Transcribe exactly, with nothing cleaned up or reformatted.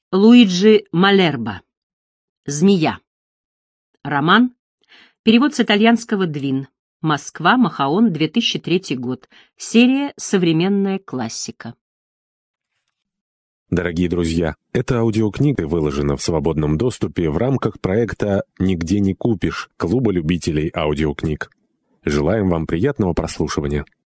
Луиджи Малерба. «Змея». Роман. Перевод с итальянского Двин. Москва, Махаон, две тысячи третий год. Серия «Современная классика». Дорогие друзья, эта аудиокнига выложена в свободном доступе в рамках проекта «Нигде не купишь» Клуба любителей аудиокниг. Желаем вам приятного прослушивания.